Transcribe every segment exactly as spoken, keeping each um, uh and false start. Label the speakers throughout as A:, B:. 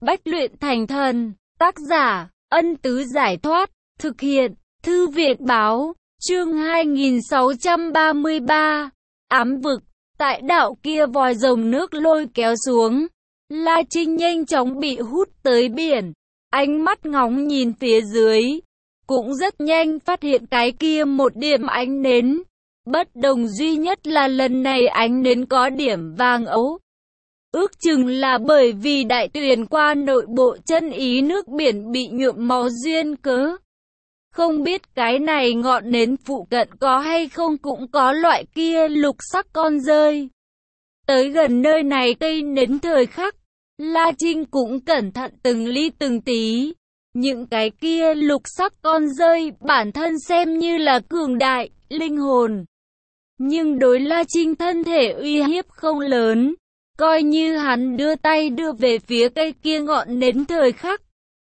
A: Bách luyện thành thần. Tác giả, Ân Tứ Giải Thoát. Thực hiện, Thư viện Báo. Chương hai nghìn sáu trăm ba mươi ba. Ám vực. Tại đạo kia vòi rồng nước lôi kéo xuống. La Trinh nhanh chóng bị hút tới biển. Ánh mắt ngóng nhìn phía dưới. Cũng rất nhanh phát hiện cái kia một điểm ánh nến. Bất đồng duy nhất là lần này ánh nến có điểm vàng ấu. Ước chừng là bởi vì đại tuyền qua nội bộ chân ý nước biển bị nhuộm máu duyên cớ. Không biết cái này ngọn nến phụ cận có hay không cũng có loại kia lục sắc con rơi. Tới gần nơi này cây nến thời khắc, La Trinh cũng cẩn thận từng ly từng tí. Những cái kia lục sắc con rơi bản thân xem như là cường đại, linh hồn. Nhưng đối La Trinh thân thể uy hiếp không lớn. Coi như hắn đưa tay đưa về phía cây kia ngọn nến thời khắc.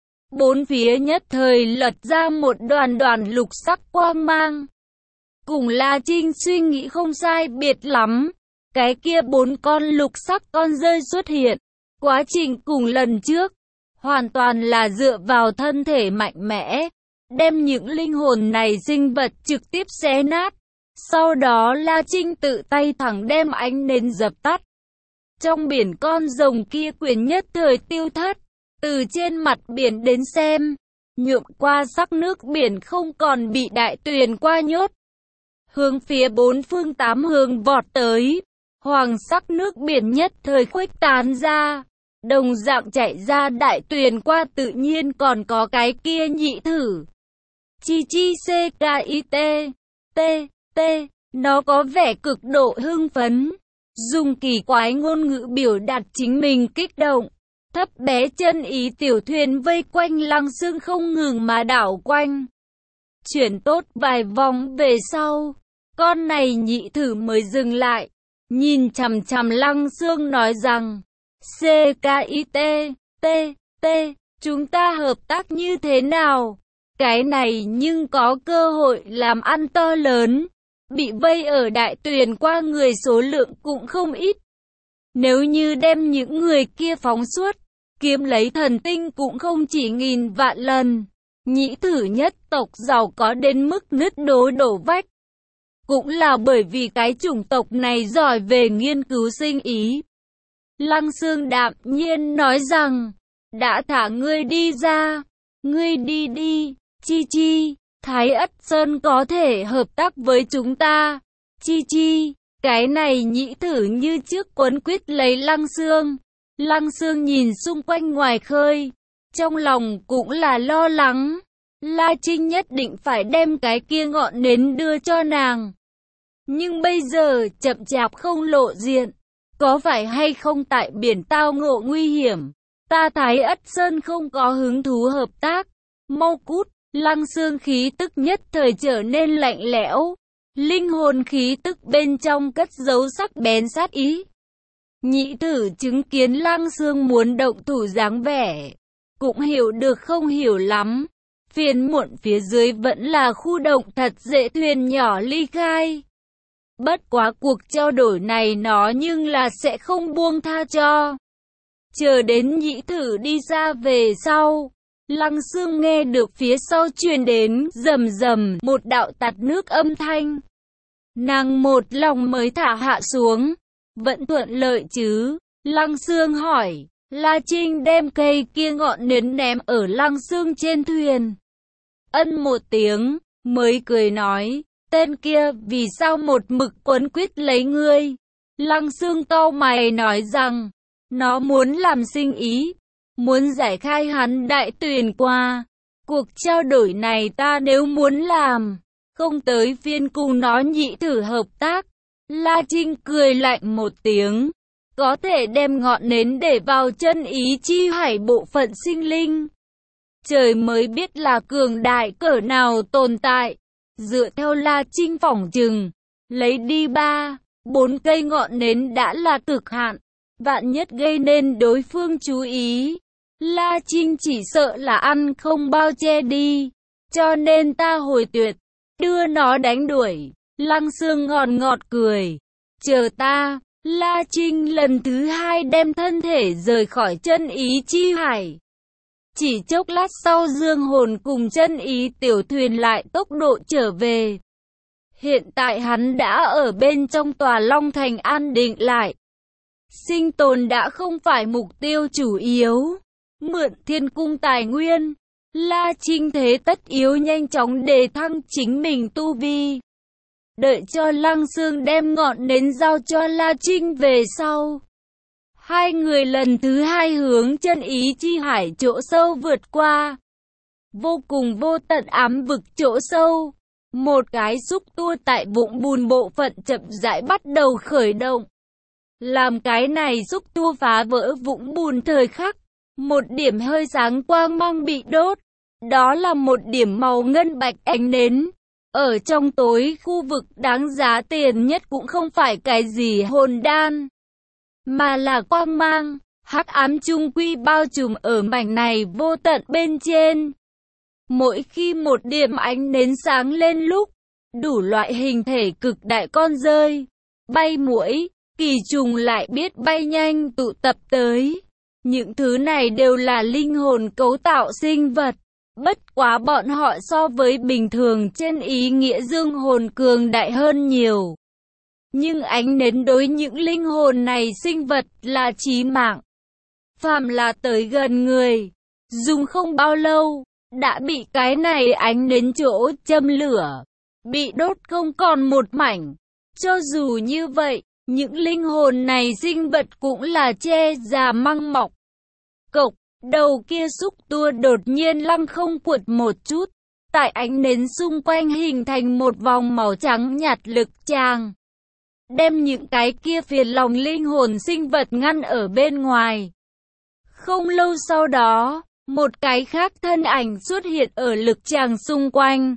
A: Bốn phía nhất thời lật ra một đoàn đoàn lục sắc quang mang. Cùng La Trinh suy nghĩ không sai biệt lắm. Cái kia bốn con lục sắc con rơi xuất hiện. Quá trình cùng lần trước. Hoàn toàn là dựa vào thân thể mạnh mẽ. Đem những linh hồn này sinh vật trực tiếp xé nát. Sau đó La Trinh tự tay thẳng đem ánh nến dập tắt. Trong biển con rồng kia quyền nhất thời tiêu thất. Từ trên mặt biển đến xem, nhuộm qua sắc nước biển không còn bị đại tuyền qua nhốt. Hướng phía bốn phương tám hướng vọt tới, hoàng sắc nước biển nhất thời khuếch tán ra. Đồng dạng chạy ra đại tuyền qua tự nhiên còn có cái kia nhị thử. Chi chi c k i t, t, t, nó có vẻ cực độ hưng phấn. Dùng kỳ quái ngôn ngữ biểu đạt chính mình kích động. Thấp bé chân ý tiểu thuyền vây quanh Lăng Xương không ngừng mà đảo quanh. Chuyển tốt vài vòng về sau, con này nhị thử mới dừng lại. Nhìn chằm chằm Lăng Xương nói rằng, C K I T, T, T, chúng ta hợp tác như thế nào? Cái này nhưng có cơ hội làm ăn to lớn. Bị vây ở đại tuyền qua người số lượng cũng không ít. Nếu như đem những người kia phóng suốt, kiếm lấy thần tinh cũng không chỉ nghìn vạn lần. Nhĩ thử nhất tộc giàu có đến mức nứt đố đổ vách. Cũng là bởi vì cái chủng tộc này giỏi về nghiên cứu sinh ý. Lăng Xương đạm nhiên nói rằng, đã thả ngươi đi ra, ngươi đi đi, chi chi. Thái Ất Sơn có thể hợp tác với chúng ta. Chi chi, cái này nhĩ thử như trước quấn quýt lấy Lăng Xương. Lăng Xương nhìn xung quanh ngoài khơi. Trong lòng cũng là lo lắng. La Trinh nhất định phải đem cái kia ngọn nến đưa cho nàng. Nhưng bây giờ chậm chạp không lộ diện. Có phải hay không tại biển tao ngộ nguy hiểm? Ta Thái Ất Sơn không có hứng thú hợp tác. Mau cút. Lăng Xương khí tức nhất thời trở nên lạnh lẽo. Linh hồn khí tức bên trong cất giấu sắc bén sát ý. Nhị thử chứng kiến Lăng Xương muốn động thủ dáng vẻ. Cũng hiểu được không hiểu lắm. Phiền muộn phía dưới vẫn là khu động thật dễ thuyền nhỏ ly khai. Bất quá cuộc trao đổi này nó nhưng là sẽ không buông tha cho. Chờ đến nhị thử đi ra về sau. Lăng Xương nghe được phía sau truyền đến rầm rầm một đạo tạt nước âm thanh. Nàng một lòng mới thả hạ xuống. Vẫn thuận lợi chứ? Lăng Xương hỏi. La Trinh đem cây kia ngọn nến ném ở Lăng Xương trên thuyền. Ân một tiếng, mới cười nói. Tên kia vì sao một mực quấn quýt lấy ngươi? Lăng Xương cau mày nói rằng, nó muốn làm sinh ý. Muốn giải khai hắn đại tuyền qua. Cuộc trao đổi này ta nếu muốn làm, không tới phiên cùng nó nhị thử hợp tác. La Trinh cười lạnh một tiếng. Có thể đem ngọn nến để vào chân ý chi hải bộ phận sinh linh. Trời mới biết là cường đại cỡ nào tồn tại. Dựa theo La Trinh phỏng chừng, lấy đi ba, bốn cây ngọn nến đã là cực hạn. Vạn nhất gây nên đối phương chú ý. La Trinh chỉ sợ là ăn không bao che đi. Cho nên ta hồi tuyệt, đưa nó đánh đuổi. Lăng Xương ngọt ngọt cười. Chờ ta. La Trinh lần thứ hai đem thân thể rời khỏi chân ý chi hải. Chỉ chốc lát sau dương hồn cùng chân ý tiểu thuyền lại tốc độ trở về. Hiện tại hắn đã ở bên trong tòa Long Thành an định lại. Sinh tồn đã không phải mục tiêu chủ yếu. Mượn thiên cung tài nguyên, La Trinh thế tất yếu nhanh chóng đề thăng chính mình tu vi. Đợi cho Lăng Xương đem ngọn nến giao cho La Trinh về sau. Hai người lần thứ hai hướng chân ý chi hải chỗ sâu vượt qua. Vô cùng vô tận ám vực chỗ sâu. Một cái xúc tua tại vũng bùn bộ phận chậm rãi bắt đầu khởi động. Làm cái này xúc tua phá vỡ vũng bùn thời khắc. Một điểm hơi sáng quang mang bị đốt. Đó là một điểm màu ngân bạch ánh nến. Ở trong tối khu vực đáng giá tiền nhất cũng không phải cái gì hồn đan, mà là quang mang, hắc ám chung quy bao trùm ở mảnh này vô tận bên trên. Mỗi khi một điểm ánh nến sáng lên lúc, đủ loại hình thể cực đại con rơi, bay muỗi, kỳ trùng lại biết bay nhanh tụ tập tới. Những thứ này đều là linh hồn cấu tạo sinh vật. Bất quá bọn họ so với bình thường trên ý nghĩa dương hồn cường đại hơn nhiều. Nhưng ánh nến đối những linh hồn này sinh vật là chí mạng. Phàm là tới gần người, dùng không bao lâu, đã bị cái này ánh nến chỗ châm lửa, bị đốt không còn một mảnh. Cho dù như vậy, những linh hồn này sinh vật cũng là che già măng mọc. Cộc, đầu kia xúc tua đột nhiên lăng không cuột một chút, tại ánh nến xung quanh hình thành một vòng màu trắng nhạt lực tràng, đem những cái kia phiền lòng linh hồn sinh vật ngăn ở bên ngoài. Không lâu sau đó, một cái khác thân ảnh xuất hiện ở lực tràng xung quanh.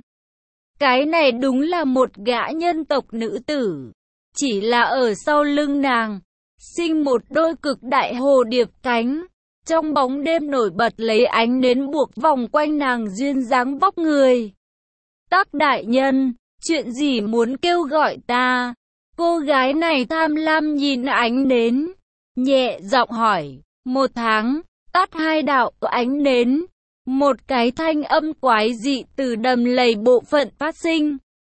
A: Cái này đúng là một gã nhân tộc nữ tử, chỉ là ở sau lưng nàng, sinh một đôi cực đại hồ điệp cánh. Trong bóng đêm nổi bật lấy ánh nến buộc vòng quanh nàng duyên dáng vóc người. Tắc đại nhân, chuyện gì muốn kêu gọi ta? Cô gái này tham lam nhìn ánh nến, nhẹ giọng hỏi. Một tháng, tắt hai đạo ánh nến. Một cái thanh âm quái dị từ đầm lầy bộ phận phát sinh.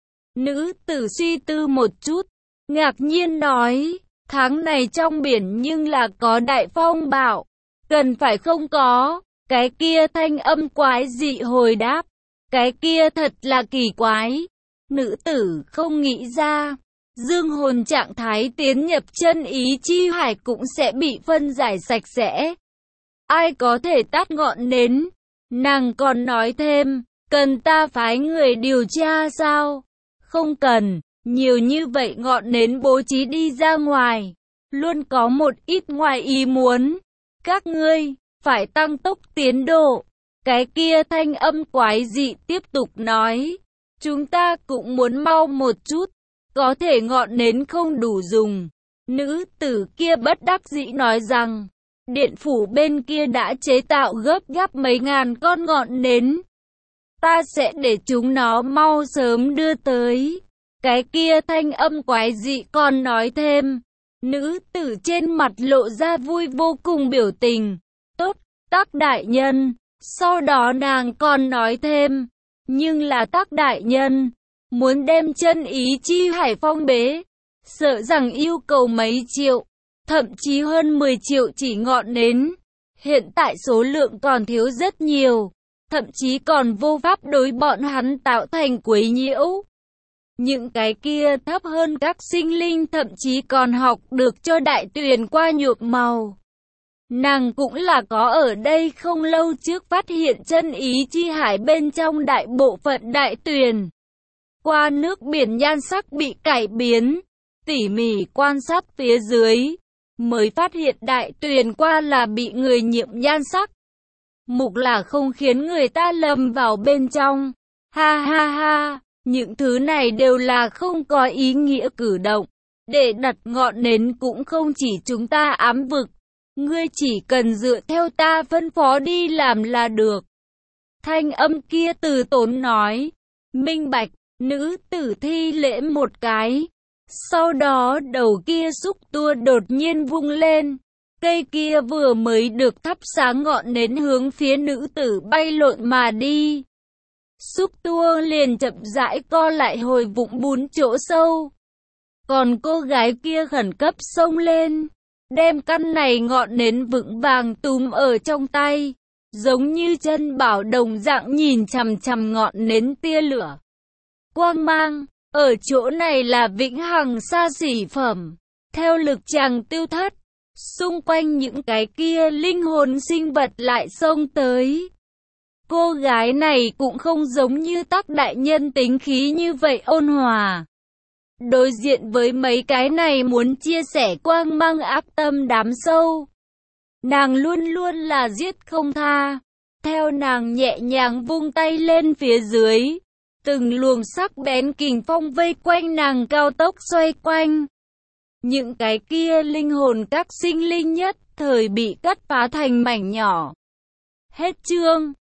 A: Nữ tử suy tư một chút, ngạc nhiên nói, tháng này trong biển nhưng là có đại phong bạo. Cần phải không có, cái kia thanh âm quái dị hồi đáp, cái kia thật là kỳ quái. Nữ tử không nghĩ ra, dương hồn trạng thái tiến nhập chân ý chi hải cũng sẽ bị phân giải sạch sẽ. Ai có thể tắt ngọn nến? Nàng còn nói thêm, cần ta phái người điều tra sao? Không cần, nhiều như vậy ngọn nến bố trí đi ra ngoài, luôn có một ít ngoài ý muốn. Các ngươi, phải tăng tốc tiến độ. Cái kia thanh âm quái dị tiếp tục nói. Chúng ta cũng muốn mau một chút. Có thể ngọn nến không đủ dùng. Nữ tử kia bất đắc dĩ nói rằng. Điện phủ bên kia đã chế tạo gấp gáp mấy ngàn con ngọn nến. Ta sẽ để chúng nó mau sớm đưa tới. Cái kia thanh âm quái dị còn nói thêm. Nữ tử trên mặt lộ ra vui vô cùng biểu tình. Tốt, Tắc đại nhân. Sau đó nàng còn nói thêm. Nhưng là Tắc đại nhân, muốn đem chân ý chi hải phong bế, sợ rằng yêu cầu mấy triệu, thậm chí hơn mười triệu chỉ ngọn nến. Hiện tại số lượng còn thiếu rất nhiều, thậm chí còn vô pháp đối bọn hắn tạo thành quấy nhiễu. Những cái kia thấp hơn các sinh linh thậm chí còn học được cho đại tuyền qua nhuộm màu. Nàng cũng là có ở đây không lâu trước phát hiện chân ý chi hải bên trong đại bộ phận đại tuyền. Qua nước biển nhan sắc bị cải biến, tỉ mỉ quan sát phía dưới, mới phát hiện đại tuyền qua là bị người nhiễm nhan sắc. Mục là không khiến người ta lầm vào bên trong. Ha ha ha, những thứ này đều là không có ý nghĩa cử động. Để đặt ngọn nến cũng không chỉ chúng ta ám vực. Ngươi chỉ cần dựa theo ta phân phó đi làm là được. Thanh âm kia từ tốn nói. Minh bạch, nữ tử thi lễ một cái. Sau đó đầu kia xúc tua đột nhiên vung lên. Cây kia vừa mới được thắp sáng ngọn nến hướng phía nữ tử bay lộn mà đi. Xúc tua liền chậm rãi co lại hồi vụng bún chỗ sâu. Còn cô gái kia khẩn cấp xông lên, đem căn này ngọn nến vững vàng túm ở trong tay, giống như chân bảo đồng dạng nhìn chằm chằm ngọn nến tia lửa. Quang mang, ở chỗ này là vĩnh hằng xa xỉ phẩm, theo lực chàng tiêu thất, xung quanh những cái kia linh hồn sinh vật lại xông tới. Cô gái này cũng không giống như Tắc đại nhân tính khí như vậy ôn hòa. Đối diện với mấy cái này muốn chia sẻ quang mang ác tâm đám sâu, nàng luôn luôn là giết không tha. Theo nàng nhẹ nhàng vung tay lên phía dưới, từng luồng sắc bén kình phong vây quanh nàng cao tốc xoay quanh. Những cái kia linh hồn các sinh linh nhất thời bị cắt phá thành mảnh nhỏ. Hết chương.